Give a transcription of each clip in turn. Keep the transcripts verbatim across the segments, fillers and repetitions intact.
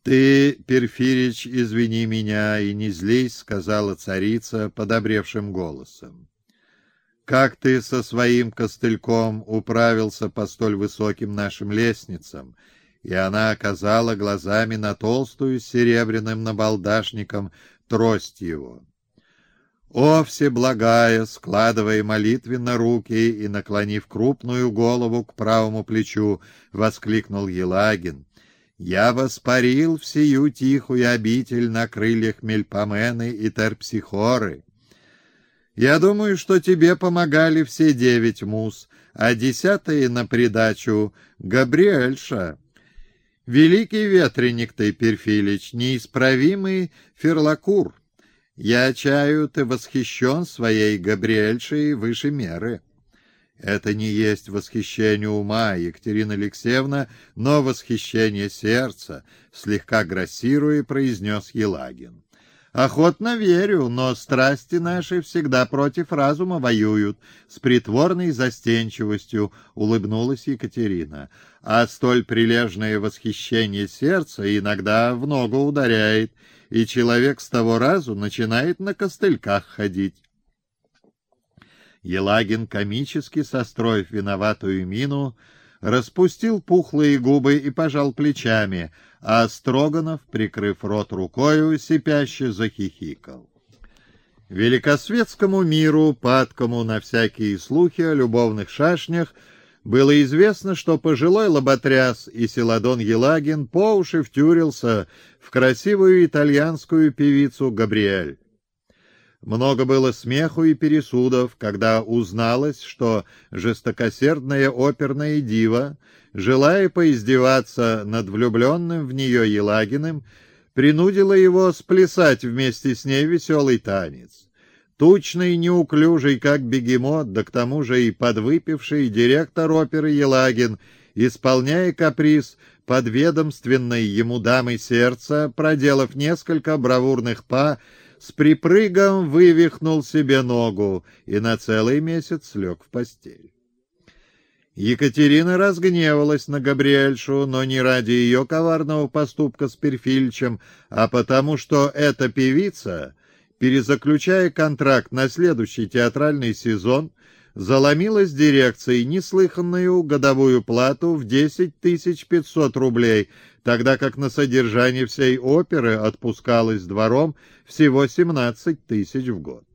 «Ты, Перфирич, извини меня и не злись», — сказала царица подобревшим голосом. «Как ты со своим костыльком управился по столь высоким нашим лестницам?» И она оказала глазами на толстую с серебряным набалдашником трость его. «О, Всеблагая!» — складывая молитвенно руки и наклонив крупную голову к правому плечу, воскликнул Елагин. «Я воспарил в сию тихую обитель на крыльях Мельпомены и Терпсихоры. Я думаю, что тебе помогали все девять муз, а десятые на придачу — Габриэльша. Великий ветреник ты, Перфилич, неисправимый Ферлакур. Я чаю, ты восхищен своей Габриэльшей выше меры». «Это не есть восхищение ума, Екатерина Алексеевна, но восхищение сердца», — слегка грассируя произнес Елагин. «Охотно верю, но страсти наши всегда против разума воюют», — с притворной застенчивостью улыбнулась Екатерина. «А столь прилежное восхищение сердца иногда в ногу ударяет, и человек с того разу начинает на костыльках ходить». Елагин, комически состроив виноватую мину, распустил пухлые губы и пожал плечами, а Строганов, прикрыв рот рукою, сипяще захихикал. Великосветскому миру, падкому на всякие слухи о любовных шашнях, было известно, что пожилой лоботряс и Селадон Елагин по уши втюрился в красивую итальянскую певицу Габриэль. Много было смеху и пересудов, когда узналось, что жестокосердная оперная дива, желая поиздеваться над влюбленным в нее Елагиным, принудила его сплясать вместе с ней веселый танец. Тучный, неуклюжий, как бегемот, да к тому же и подвыпивший директор оперы Елагин, исполняя каприз подведомственной ему дамы сердца, проделав несколько бравурных па, с припрыгом вывихнул себе ногу и на целый месяц лег в постель. Екатерина разгневалась на Габриэльшу, но не ради ее коварного поступка с Перфильчем, а потому что эта певица, перезаключая контракт на следующий театральный сезон, заломила с дирекцией неслыханную годовую плату в десять тысяч пятьсот рублей, тогда как на содержание всей оперы отпускалось двором всего семнадцать тысяч в год.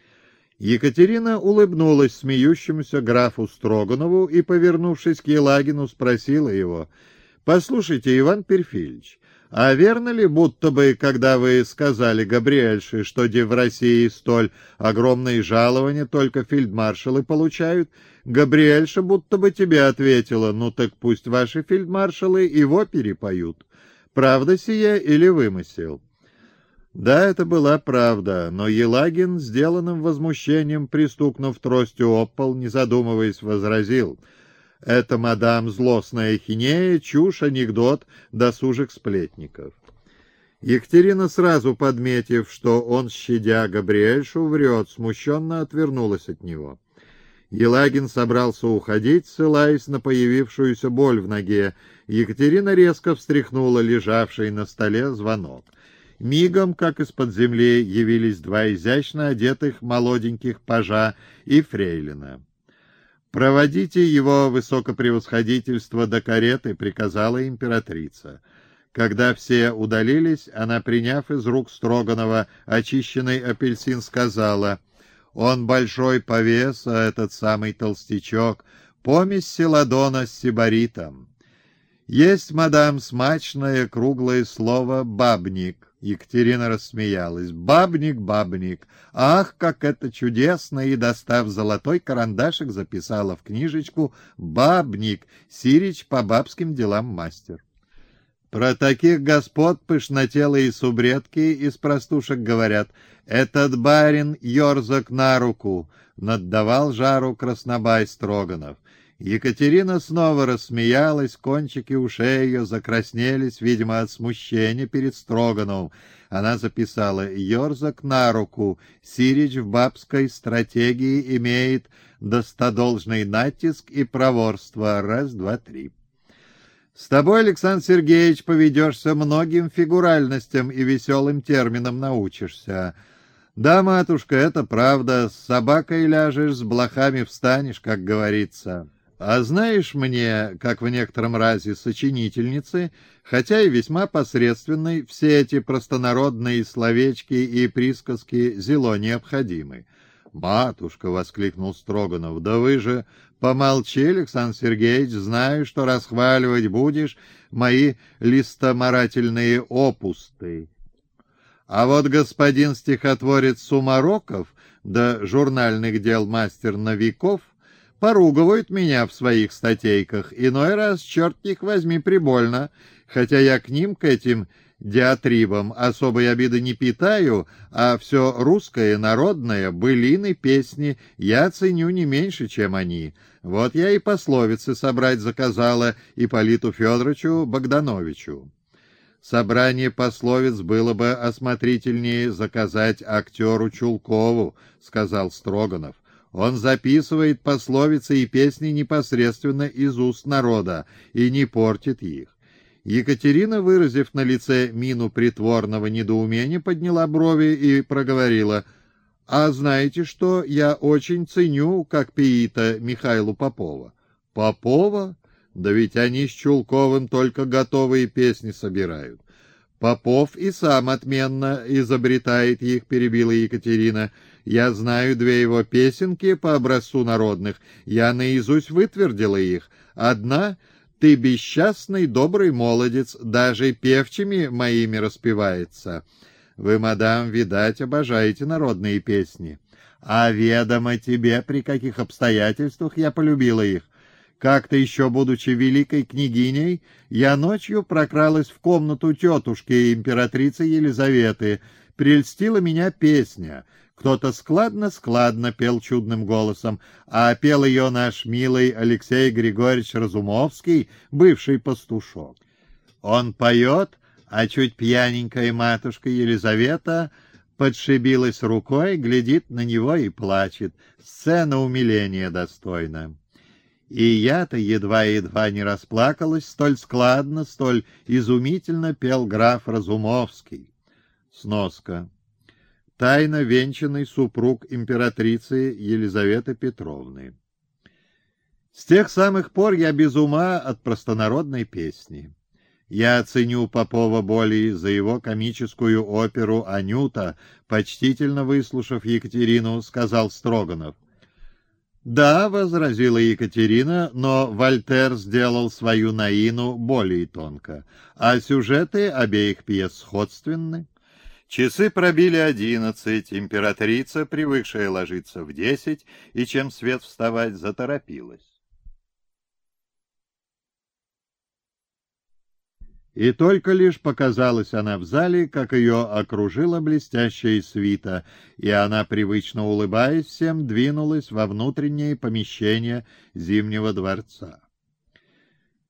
Екатерина улыбнулась смеющемуся графу Строганову и, повернувшись к Елагину, спросила его: «Послушайте, Иван Перфильевич, а верно ли, будто бы, когда вы сказали Габриэльше, что де в России столь огромные жалования только фельдмаршалы получают, Габриэльша будто бы тебе ответила: ну так пусть ваши фельдмаршалы и в опере поют. Правда сия или вымысел?» Да, это была правда, но Елагин, сделанным возмущением, пристукнув тростью об пол, не задумываясь, возразил: «Это, мадам, злостная ахинея, чушь, анекдот досужих сплетников». Екатерина, сразу подметив, что он, щадя Габриэльшу, врет, смущенно отвернулась от него. Елагин собрался уходить, ссылаясь на появившуюся боль в ноге. Екатерина резко встряхнула лежавший на столе звонок. Мигом, как из-под земли, явились два изящно одетых молоденьких пажа и фрейлина. «Проводите его высокопревосходительство до кареты», — приказала императрица. Когда все удалились, она, приняв из рук Строганова очищенный апельсин, сказала: «Он большой повес, а этот самый толстячок — помесь селадона с сибаритом. Есть, мадам, смачное круглое слово «бабник». Екатерина рассмеялась. «Бабник, бабник! Ах, как это чудесно!» И, достав золотой карандашик, записала в книжечку: «Бабник, сирич по бабским делам мастер». Про таких господ пышнотелые субредки из простушек говорят: «Этот барин ерзок на руку», — наддавал жару краснобай Строганов. Екатерина снова рассмеялась, кончики ушей ее закраснелись, видимо, от смущения перед Строгановым. Она записала: «Ерзак на руку, сирич в бабской стратегии имеет достодолжный натиск и проворство. Раз, два, три». С тобой, Александр Сергеевич, поведешься многим фигуральностям и веселым терминам научишься. Да, матушка, это правда, с собакой ляжешь, с блохами встанешь, как говорится. А знаешь мне, как в некотором разе сочинительницы, хотя и весьма посредственной, все эти простонародные словечки и присказки зело необходимы. «Матушка!» — воскликнул Строганов. «Да вы же помолчи, Александр Сергеевич, знаю, что расхваливать будешь мои листоморательные опусты. А вот господин стихотворец Сумароков, да журнальных дел мастер Новиков, поругивают меня в своих статейках, иной раз, черт их возьми, прибольно, хотя я к ним, к этим диатрибам, особой обиды не питаю, а все русское, народное, былины, песни я ценю не меньше, чем они. Вот я и пословицы собрать заказала Ипполиту Федоровичу Богдановичу. Собрание пословиц было бы осмотрительнее заказать актеру Чулкову, — сказал Строганов. Он записывает пословицы и песни непосредственно из уст народа и не портит их. Екатерина, выразив на лице мину притворного недоумения, подняла брови и проговорила: «А знаете что, я очень ценю, как пиита, Михаила Попова». «Попова? Да ведь они с Чулковым только готовые песни собирают». «Попов и сам отменно изобретает их», — перебила Екатерина. «Я знаю две его песенки по образцу народных, я наизусть вытвердила их. Одна — «Ты бесчастный, добрый молодец, даже певчими моими распевается». Вы, мадам, видать, обожаете народные песни. А ведомо тебе, при каких обстоятельствах я полюбила их. Как-то еще, будучи великой княгиней, я ночью прокралась в комнату тетушки императрицы Елизаветы. Прельстила меня песня. Кто-то складно-складно пел чудным голосом, а пел ее наш милый Алексей Григорьевич Разумовский, бывший пастушок. Он поет, а чуть пьяненькая матушка Елизавета подшибилась рукой, глядит на него и плачет. Сцена умиления достойна. И я-то едва-едва не расплакалась, столь складно, столь изумительно пел граф Разумовский. Сноска. Тайно венчанный супруг императрицы Елизаветы Петровны. С тех самых пор я без ума от простонародной песни. Я ценю Попова более за его комическую оперу «Анюта», почтительно выслушав Екатерину, сказал Строганов. «Да», — возразила Екатерина, — «но Вольтер сделал свою Наину более тонко, а сюжеты обеих пьес сходственны». Часы пробили одиннадцать, императрица, привыкшая ложиться в десять, и чем свет вставать, заторопилась. И только лишь показалась она в зале, как ее окружила блестящая свита, и она, привычно улыбаясь всем, двинулась во внутреннее помещение Зимнего дворца.